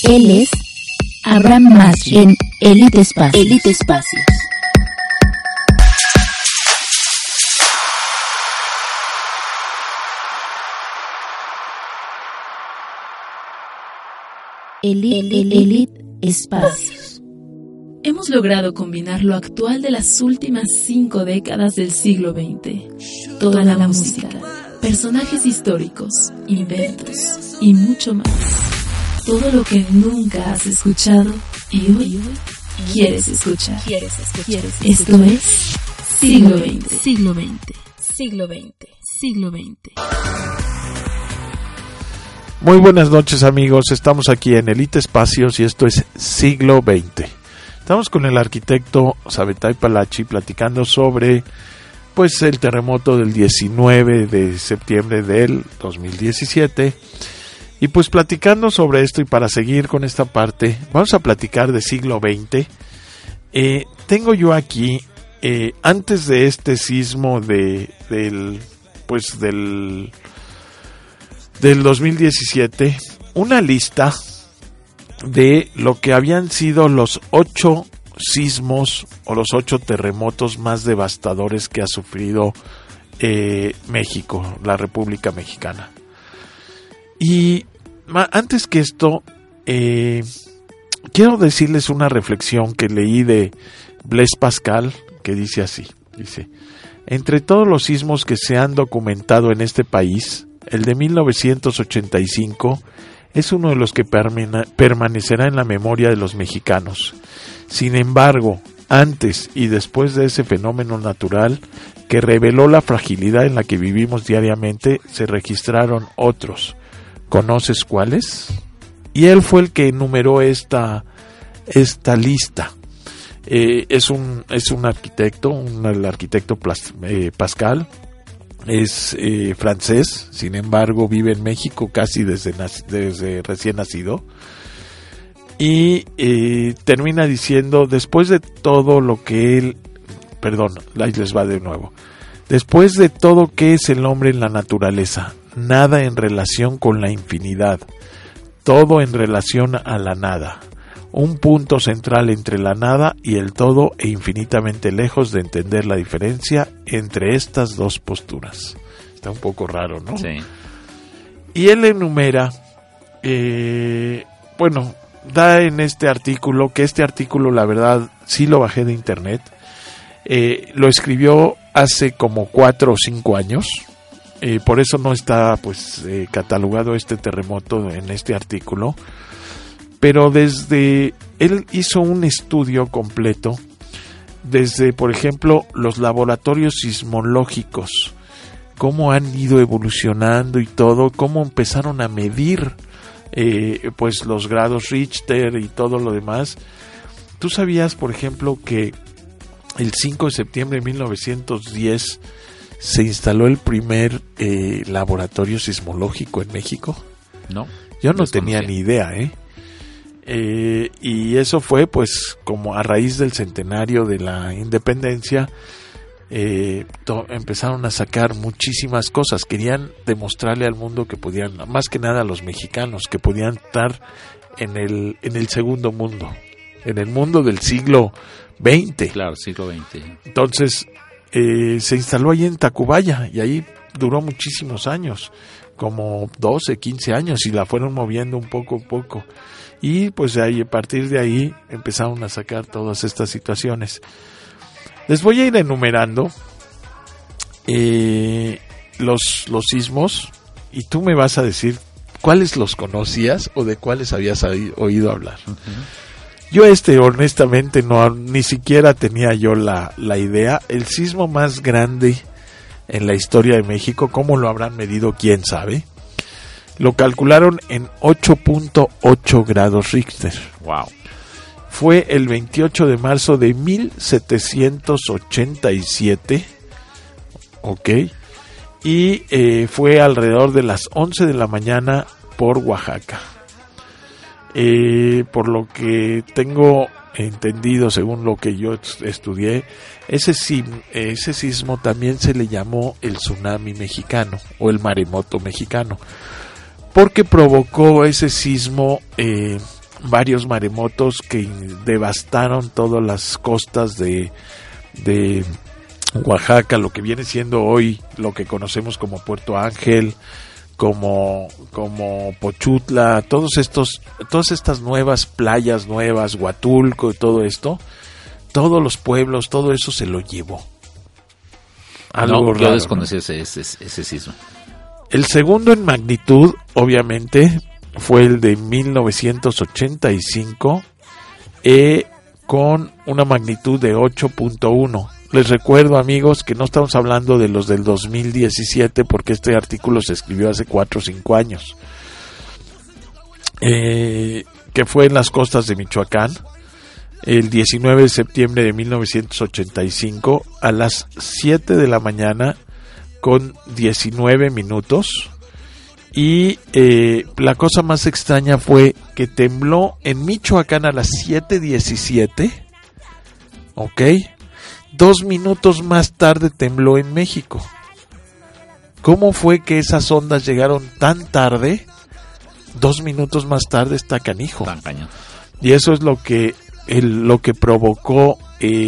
Él es Abraham Masri en Elite Espacios. Elite Espacios. Hemos logrado combinar lo actual de las últimas 5 décadas del siglo XX. Toda la música, personajes históricos, inventos y mucho más. Todo lo que nunca has escuchado y hoy quieres escuchar. Esto es Siglo XX. Muy buenas noches, amigos, estamos aquí en Elite Espacios y esto es Siglo XX. Estamos con el arquitecto Sabetay Palachi platicando sobre pues el terremoto del 19 de septiembre del 2017 y pues platicando sobre esto. Y para seguir con esta parte vamos a platicar de siglo XX. Tengo yo aquí antes de este sismo del 2017 una lista de lo que habían sido los 8 sismos o los 8 terremotos más devastadores que ha sufrido México, la República Mexicana. Y antes que esto, quiero decirles una reflexión que leí de Blaise Pascal, que dice así, entre todos los sismos que se han documentado en este país, el de 1985 es uno de los que permanecerá en la memoria de los mexicanos. Sin embargo, antes y después de ese fenómeno natural que reveló la fragilidad en la que vivimos diariamente, se registraron otros. ¿Conoces cuáles? Y él fue el que enumeró esta lista. Es un arquitecto, el arquitecto Pascal. Es francés, sin embargo vive en México casi desde recién nacido. Y termina diciendo, después de todo lo que él... ahí les va de nuevo. Después de todo, ¿qué es el hombre en la naturaleza? Nada en relación con la infinidad, todo en relación a la nada. Un punto central entre la nada y el todo e infinitamente lejos de entender la diferencia entre estas dos posturas. Está un poco raro, ¿no? Sí. Y él enumera, da en este artículo, que este artículo la verdad sí lo bajé de internet, lo escribió hace como 4 o 5 años, por eso no está catalogado este terremoto en este artículo. Pero él hizo un estudio completo desde, por ejemplo, los laboratorios sismológicos, cómo han ido evolucionando y todo, cómo empezaron a medir los grados Richter y todo lo demás. ¿Tú sabías, por ejemplo, que el 5 de septiembre de 1910 se instaló el primer laboratorio sismológico en México? No. Yo no tenía ni idea, y eso fue como a raíz del centenario de la independencia. Empezaron a sacar muchísimas cosas, querían demostrarle al mundo que podían, más que nada a los mexicanos, que podían estar en el segundo mundo, en el mundo del siglo XX. Claro, siglo XX. Entonces se instaló ahí en Tacubaya y ahí duró muchísimos años, como 12, 15 años, y la fueron moviendo un poco a poco. Y a partir de ahí empezaron a sacar todas estas situaciones. Les voy a ir enumerando los sismos y tú me vas a decir cuáles los conocías o de cuáles habías oído hablar. Uh-huh. Yo honestamente ni siquiera tenía yo la idea. El sismo más grande en la historia de México, ¿cómo lo habrán medido? ¿Quién sabe? Lo calcularon en 8.8 grados Richter. Wow. Fue el 28 de marzo de 1787. Ok. Y fue alrededor de las 11 de la mañana por Oaxaca. Por lo que tengo entendido, según lo que yo estudié, ese sismo también se le llamó el tsunami mexicano o el maremoto mexicano, porque provocó ese sismo varios maremotos que devastaron todas las costas de Oaxaca, lo que viene siendo hoy lo que conocemos como Puerto Ángel, como Pochutla, todas estas nuevas playas nuevas, Huatulco y todo esto, todos los pueblos, todo eso se lo llevó. Algo raro, yo desconocí ese sismo. El segundo en magnitud, obviamente, fue el de 1985, con una magnitud de 8.1. Les recuerdo, amigos, que no estamos hablando de los del 2017, porque este artículo se escribió hace 4 o 5 años, que fue en las costas de Michoacán, el 19 de septiembre de 1985, a las 7 de la mañana, con 19 minutos. Y la cosa más extraña fue que tembló en Michoacán a las 7:17, ¿ok? 2 minutos más tarde tembló en México. ¿Cómo fue que esas ondas llegaron tan tarde? 2 minutos más tarde, está canijo. Tan cañón. Y eso es lo que provocó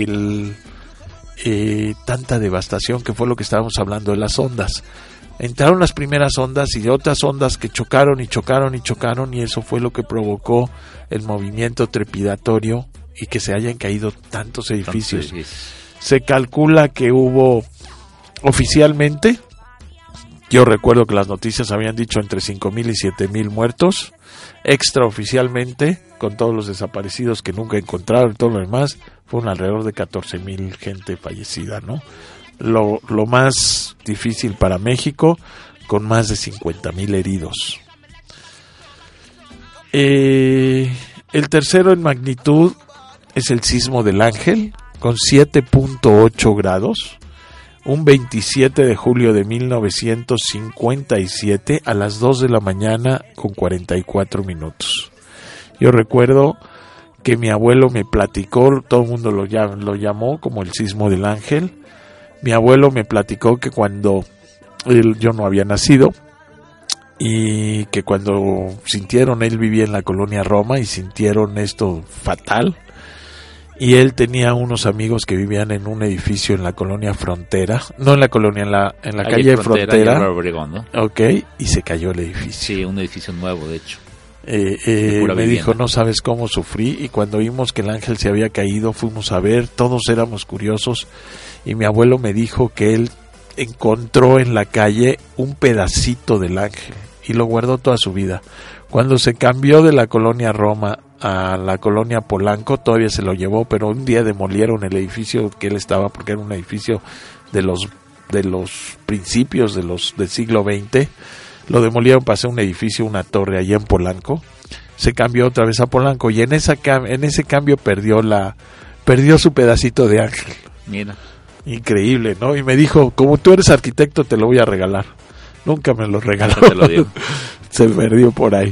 tanta devastación, que fue lo que estábamos hablando de las ondas. Entraron las primeras ondas y otras ondas que chocaron y chocaron y chocaron, y eso fue lo que provocó el movimiento trepidatorio y que se hayan caído tantos edificios. Se calcula que hubo oficialmente, yo recuerdo que las noticias habían dicho entre 5,000 y 7,000 muertos, extraoficialmente, con todos los desaparecidos que nunca encontraron y todo lo demás, fueron alrededor de 14,000 gente fallecida, ¿no? Lo más difícil para México, con más de 50,000 heridos. El tercero en magnitud es el sismo del Ángel, con 7.8 grados, un 27 de julio de 1957 a las 2 de la mañana con 44 minutos. Yo recuerdo que mi abuelo me platicó, todo el mundo lo llamó como el sismo del Ángel. Mi abuelo me platicó que cuando yo no había nacido, y que cuando sintieron, él vivía en la colonia Roma y sintieron esto fatal, y él tenía unos amigos que vivían en un edificio en la colonia Frontera, no en la colonia, en la calle Frontera, Obregón, ¿no? Okay, y se cayó el edificio. Sí, un edificio nuevo, de hecho. Me dijo, no sabes cómo sufrí, y cuando vimos que el ángel se había caído, fuimos a ver, todos éramos curiosos, y mi abuelo me dijo que él encontró en la calle un pedacito del ángel y lo guardó toda su vida. Cuando se cambió de la colonia Roma a la colonia Polanco, todavía se lo llevó, pero un día demolieron el edificio que él estaba, porque era un edificio de los principios del siglo XX. Lo demolieron para hacer un edificio, una torre allá en Polanco. Se cambió otra vez a Polanco, y en ese cambio perdió su pedacito de ángel. Mira. Increíble, ¿no? Y me dijo, como tú eres arquitecto, te lo voy a regalar. Nunca me lo regaló. Te lo dio. Se perdió por ahí.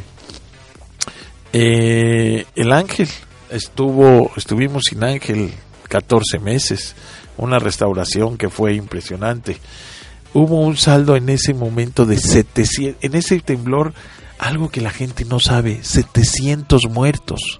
El ángel, estuvimos sin ángel 14 meses. Una restauración que fue impresionante. Hubo un saldo en ese momento de 700, en ese temblor, algo que la gente no sabe, 700 muertos,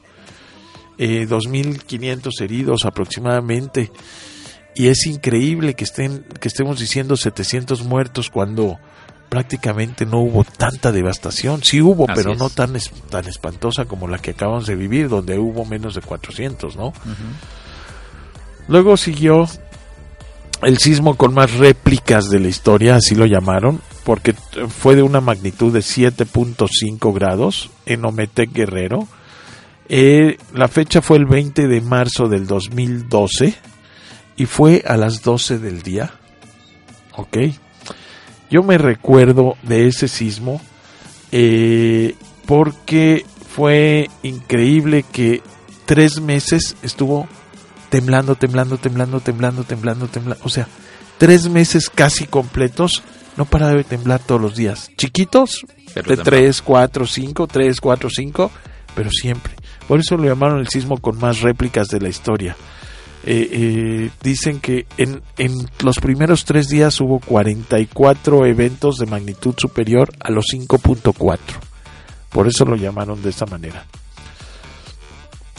2,500 heridos aproximadamente, y es increíble que estemos diciendo 700 muertos cuando prácticamente no hubo tanta devastación. Sí hubo, pero no tan espantosa como la que acabamos de vivir, donde hubo menos de 400, ¿no? Uh-huh. Luego siguió el sismo con más réplicas de la historia, así lo llamaron, porque fue de una magnitud de 7.5 grados en Ometec, Guerrero. La fecha fue el 20 de marzo del 2012 y fue a las 12 del día. Ok. Yo me recuerdo de ese sismo porque fue increíble que 3 meses estuvo temblando. O sea, 3 meses casi completos, no paraba de temblar todos los días. Chiquitos, de 3, 4, 5, pero siempre. Por eso lo llamaron el sismo con más réplicas de la historia. Dicen que en los primeros 3 días hubo 44 eventos de magnitud superior a los 5.4. Por eso lo llamaron de esta manera.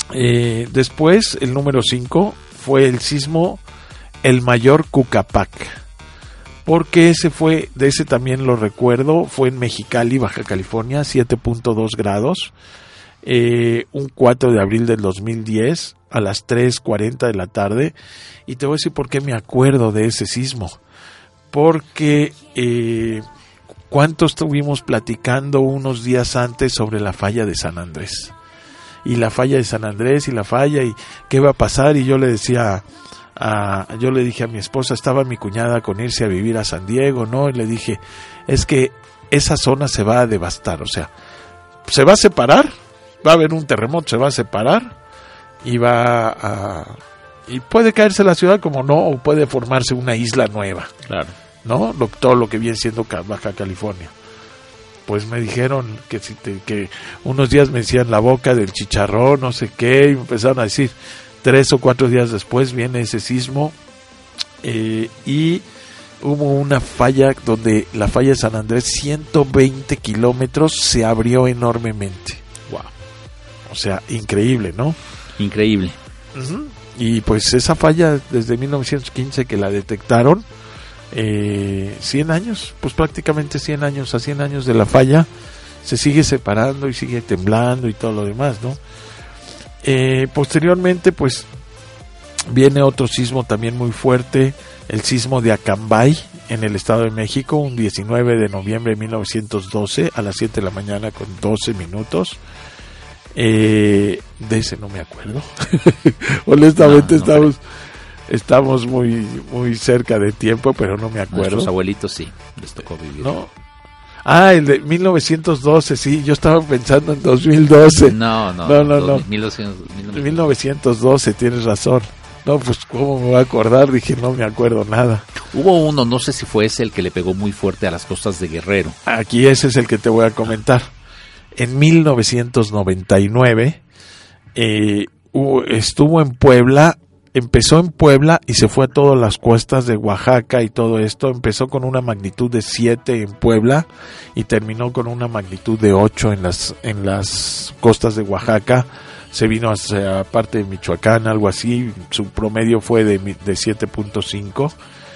Después, el número 5 fue el sismo el Mayor Cucapac, porque de ese también lo recuerdo, fue en Mexicali, Baja California, 7.2 grados, un 4 de abril del 2010 a las 3:40 de la tarde. Y te voy a decir por qué me acuerdo de ese sismo, porque cuánto estuvimos platicando unos días antes sobre la falla de San Andrés, y la falla de San Andrés, y la falla, y qué va a pasar. Y yo le decía yo le dije a mi esposa, estaba mi cuñada con irse a vivir a San Diego, ¿no? Y le dije, es que esa zona se va a devastar, o sea, se va a separar, va a haber un terremoto, se va a separar, y y puede caerse la ciudad como no, o puede formarse una isla nueva. Claro. ¿No? Todo lo que viene siendo Baja California. Pues me dijeron que unos días me decían la boca del chicharrón, no sé qué, y me empezaron a decir, 3 o 4 días después viene ese sismo, y hubo una falla donde la falla de San Andrés, 120 kilómetros, se abrió enormemente. Wow. O sea, increíble, ¿no? Increíble. Uh-huh. Y pues esa falla desde 1915 que la detectaron, 100 años, pues prácticamente 100 años, a 100 años de la falla, se sigue separando y sigue temblando y todo lo demás, ¿no? Posteriormente, pues, viene otro sismo también muy fuerte, el sismo de Acambay, en el Estado de México, un 19 de noviembre de 1912, a las 7 de la mañana con 12 minutos. De ese no me acuerdo. Honestamente, no, estamos muy, muy cerca de tiempo, pero no me acuerdo. Nuestros abuelitos sí, les tocó vivir. ¿No? El de 1912, sí, yo estaba pensando en 2012. No. 1912, tienes razón. No, pues cómo me voy a acordar, dije, no me acuerdo nada. Hubo uno, no sé si fue ese el que le pegó muy fuerte a las costas de Guerrero. Aquí ese es el que te voy a comentar. En 1999 estuvo en Puebla. Empezó en Puebla y se fue a todas las costas de Oaxaca y todo esto. Empezó con una magnitud de 7 en Puebla y terminó con una magnitud de 8 en las costas de Oaxaca. Se vino hacia parte de Michoacán, algo así. Su promedio fue de 7.5.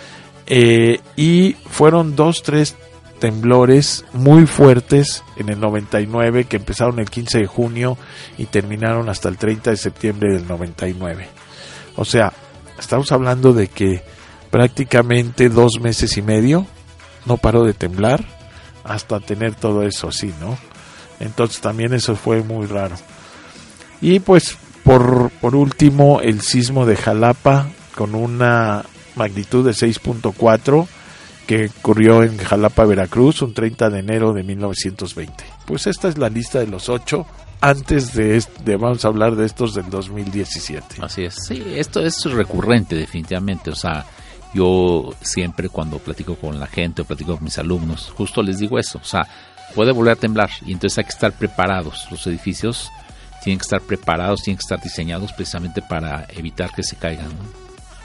Y fueron 2-3 temblores muy fuertes en el 99, que empezaron el 15 de junio y terminaron hasta el 30 de septiembre del 99. O sea, estamos hablando de que prácticamente 2 meses y medio no paró de temblar hasta tener todo eso así, ¿no? Entonces también eso fue muy raro. Y pues por último, el sismo de Jalapa con una magnitud de 6.4 que ocurrió en Jalapa, Veracruz, un 30 de enero de 1920. Pues esta es la lista de los 8. Antes de vamos a hablar de estos del 2017. Así es. Sí, esto es recurrente definitivamente. O sea, yo siempre cuando platico con la gente o platico con mis alumnos, justo les digo eso. O sea, puede volver a temblar y entonces hay que estar preparados. Los edificios tienen que estar preparados, tienen que estar diseñados precisamente para evitar que se caigan, ¿no?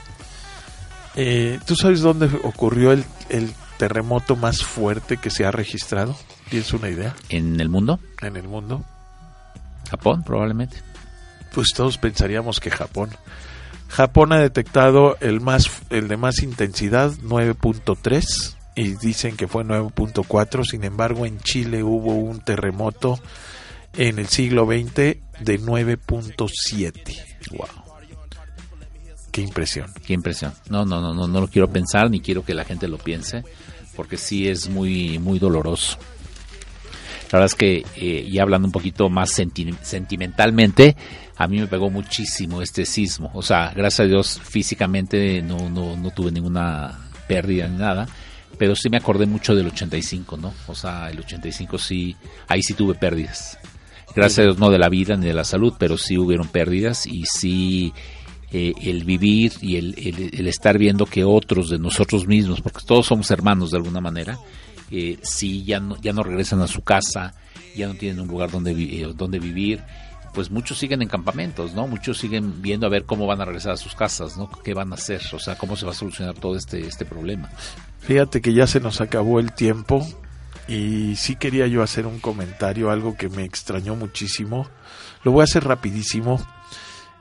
¿Tú sabes dónde ocurrió el terremoto más fuerte que se ha registrado? ¿Tienes una idea? ¿En el mundo? En el mundo. Japón, probablemente. Pues todos pensaríamos que Japón. Japón ha detectado el de más intensidad, 9.3, y dicen que fue 9.4. Sin embargo, en Chile hubo un terremoto en el siglo XX de 9.7. Wow. Qué impresión. Qué impresión. No lo quiero pensar, ni quiero que la gente lo piense, porque sí es muy, muy doloroso. La verdad es que, ya hablando un poquito más sentimentalmente, a mí me pegó muchísimo este sismo. O sea, gracias a Dios, físicamente no tuve ninguna pérdida ni nada, pero sí me acordé mucho del 85, ¿no? O sea, el 85 sí, ahí sí tuve pérdidas. Gracias a Dios, no de la vida ni de la salud, pero sí hubieron pérdidas y sí... el vivir y el estar viendo que otros de nosotros mismos, porque todos somos hermanos de alguna manera, sí ya no regresan a su casa, ya no tienen un lugar donde vivir, pues muchos siguen en campamentos, ¿no? Muchos siguen viendo a ver cómo van a regresar a sus casas, ¿no? ¿Qué van a hacer? O sea, ¿cómo se va a solucionar todo este problema? Fíjate que ya se nos acabó el tiempo y sí quería yo hacer un comentario, algo que me extrañó muchísimo. Lo voy a hacer rapidísimo.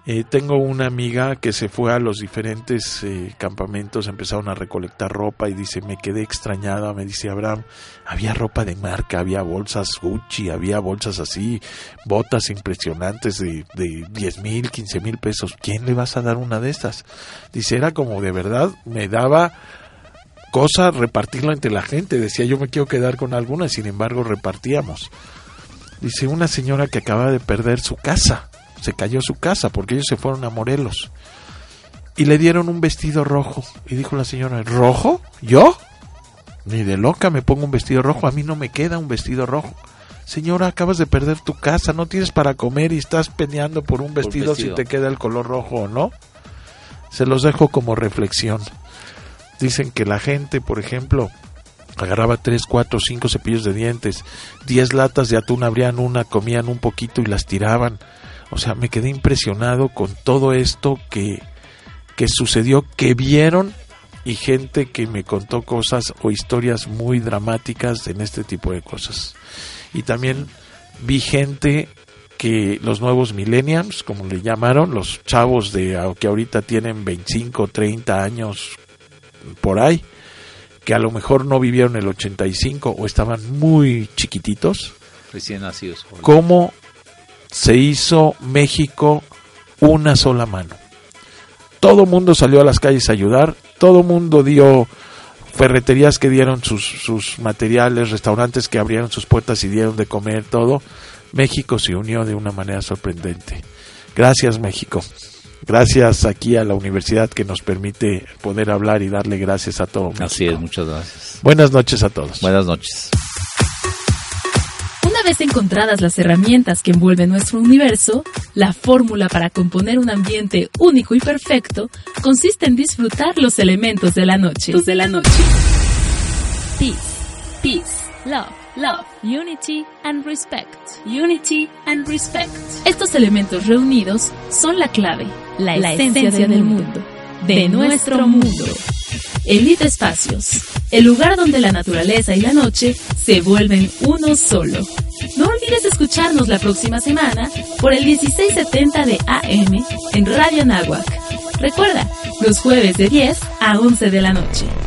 Tengo una amiga que se fue a los diferentes campamentos, empezaron a recolectar ropa y dice, me quedé extrañada, me dice Abraham, había ropa de marca, había bolsas Gucci, había bolsas así, botas impresionantes de 10,000, 15,000 pesos, ¿quién le vas a dar una de estas? Dice, era como de verdad, me daba cosa repartirlo entre la gente, decía yo me quiero quedar con alguna, sin embargo repartíamos. Dice, una señora que acaba de perder su casa, se cayó su casa porque ellos se fueron a Morelos y le dieron un vestido rojo y dijo la señora, ¿rojo? ¿Yo? Ni de loca me pongo un vestido rojo, a mí no me queda un vestido rojo. Señora, acabas de perder tu casa, no tienes para comer y estás peleando por un vestido si te queda el color rojo o no. Se los dejo como reflexión. Dicen que la gente, por ejemplo, agarraba 3, 4, 5 cepillos de dientes, 10 latas de atún, abrían una, comían un poquito y las tiraban. O sea, me quedé impresionado con todo esto que sucedió, que vieron, y gente que me contó cosas o historias muy dramáticas en este tipo de cosas. Y también vi gente que los nuevos millennials, como le llamaron, los chavos que ahorita tienen 25, 30 años por ahí, que a lo mejor no vivieron el 85 o estaban muy chiquititos, recién nacidos. ¿Cómo se hizo México una sola mano? Todo mundo salió a las calles a ayudar, todo mundo dio, ferreterías que dieron sus materiales, restaurantes que abrieron sus puertas y dieron de comer, todo. México se unió de una manera sorprendente. Gracias, México. Gracias aquí a la universidad que nos permite poder hablar y darle gracias a todo México. Así es, muchas gracias. Buenas noches a todos. Buenas noches. Una vez encontradas las herramientas que envuelven nuestro universo, la fórmula para componer un ambiente único y perfecto consiste en disfrutar los elementos de la noche. Peace, peace, love, love, unity and respect. Unity and respect. Estos elementos reunidos son la clave, la esencia del mundo, de nuestro mundo. Elite Espacios, el lugar donde la naturaleza y la noche se vuelven uno solo. No olvides escucharnos la próxima semana por el 1670 de AM en Radio Anáhuac. Recuerda, los jueves de 10 a 11 de la noche.